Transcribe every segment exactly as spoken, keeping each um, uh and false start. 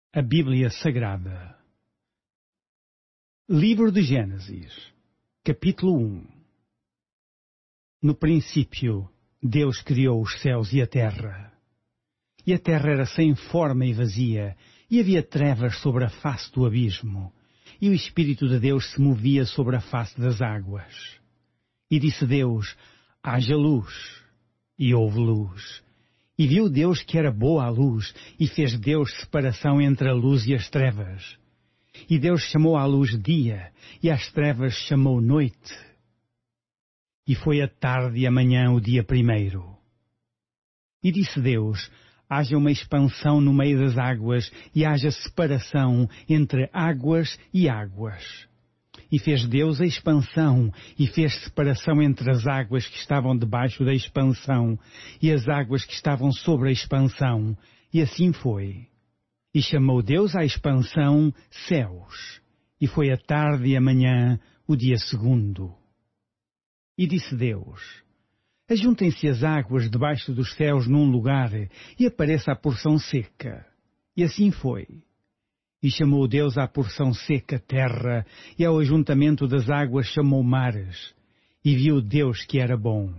A Bíblia Sagrada. Livro de Gênesis, capítulo um. No princípio, Deus criou os céus e a terra. E a terra era sem forma e vazia, e havia trevas sobre a face do abismo, e o Espírito de Deus se movia sobre a face das águas. E disse Deus: haja luz, e houve luz. E viu Deus que era boa a luz, e fez Deus separação entre a luz e as trevas. E Deus chamou à luz dia, e às trevas chamou noite. E foi a tarde e a manhã o dia primeiro. E disse Deus: haja uma expansão no meio das águas, e haja separação entre águas e águas. E fez Deus a expansão, e fez separação entre as águas que estavam debaixo da expansão, e as águas que estavam sobre a expansão. E assim foi. E chamou Deus à expansão céus. E foi a tarde e a manhã o dia segundo. E disse Deus: ajuntem-se as águas debaixo dos céus num lugar, e apareça a porção seca. E assim foi. E chamou Deus à porção seca terra, e ao ajuntamento das águas chamou mares. E viu Deus que era bom.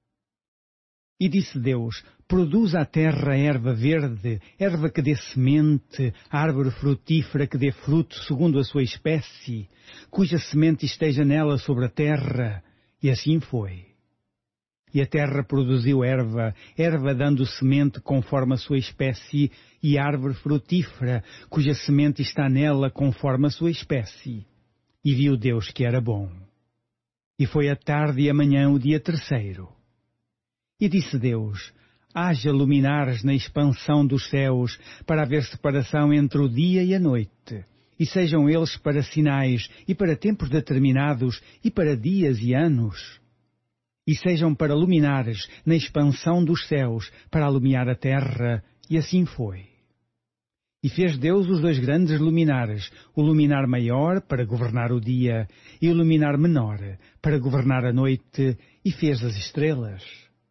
E disse Deus: produza a terra erva verde, erva que dê semente, árvore frutífera que dê fruto segundo a sua espécie, cuja semente esteja nela sobre a terra. E assim foi. E a terra produziu erva, erva dando semente conforme a sua espécie, e árvore frutífera, cuja semente está nela conforme a sua espécie. E viu Deus que era bom. E foi a tarde e a manhã o dia terceiro. E disse Deus: haja luminares na expansão dos céus, para haver separação entre o dia e a noite, e sejam eles para sinais, e para tempos determinados, e para dias e anos. E sejam para luminares na expansão dos céus, para alumiar a terra. E assim foi. E fez Deus os dois grandes luminares, o luminar maior para governar o dia, e o luminar menor para governar a noite, e fez as estrelas.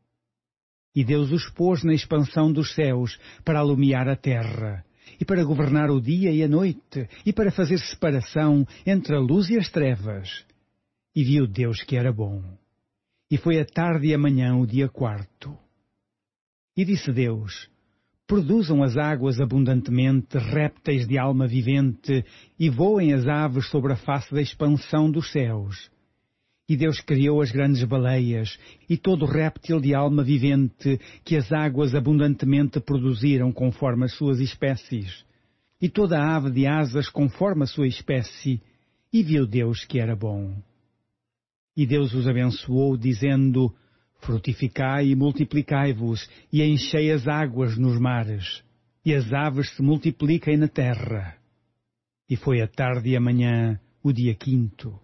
E Deus os pôs na expansão dos céus, para alumiar a terra, e para governar o dia e a noite, e para fazer separação entre a luz e as trevas. E viu Deus que era bom. E foi a tarde e a manhã o dia quarto. E disse Deus: produzam as águas abundantemente répteis de alma vivente, e voem as aves sobre a face da expansão dos céus. E Deus criou as grandes baleias, e todo réptil de alma vivente, que as águas abundantemente produziram conforme as suas espécies, e toda a ave de asas conforme a sua espécie. E viu Deus que era bom. E Deus os abençoou, dizendo: frutificai e multiplicai-vos, e enchei as águas nos mares, e as aves se multipliquem na terra. E foi a tarde e a manhã o dia quinto.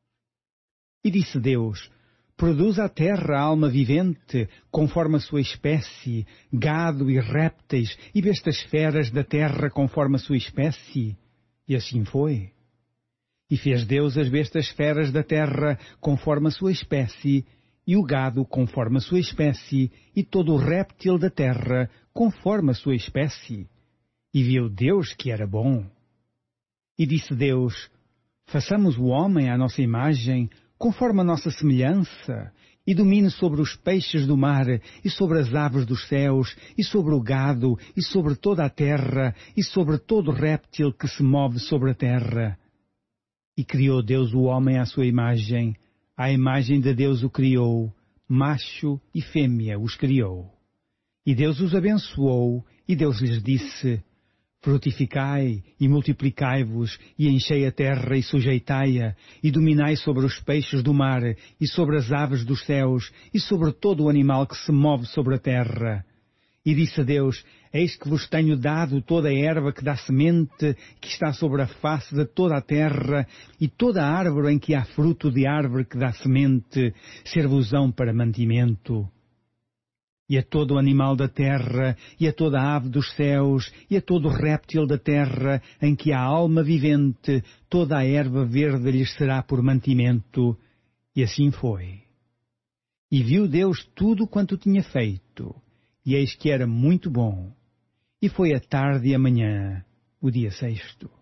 E disse Deus: produza a terra a alma vivente, conforme a sua espécie, gado e répteis, e bestas feras da terra conforme a sua espécie. E assim foi. E fez Deus as bestas feras da terra conforme a sua espécie, e o gado conforme a sua espécie, e todo o réptil da terra conforme a sua espécie. E viu Deus que era bom. E disse Deus: façamos o homem à nossa imagem, conforme a nossa semelhança, e domine sobre os peixes do mar, e sobre as aves dos céus, e sobre o gado, e sobre toda a terra, e sobre todo réptil que se move sobre a terra. E criou Deus o homem à sua imagem, à imagem de Deus o criou, macho e fêmea os criou. E Deus os abençoou, e Deus lhes disse: frutificai e multiplicai-vos, e enchei a terra e sujeitai-a, e dominai sobre os peixes do mar, e sobre as aves dos céus, e sobre todo o animal que se move sobre a terra. E disse Deus: eis que vos tenho dado toda a erva que dá semente, que está sobre a face de toda a terra, e toda a árvore em que há fruto de árvore que dá semente, ser-vos-ão para mantimento. E a todo o animal da terra, e a toda a ave dos céus, e a todo o réptil da terra, em que há alma vivente, toda a erva verde lhes será por mantimento. E assim foi. E viu Deus tudo quanto tinha feito, e eis que era muito bom. E foi a tarde e a manhã o dia sexto.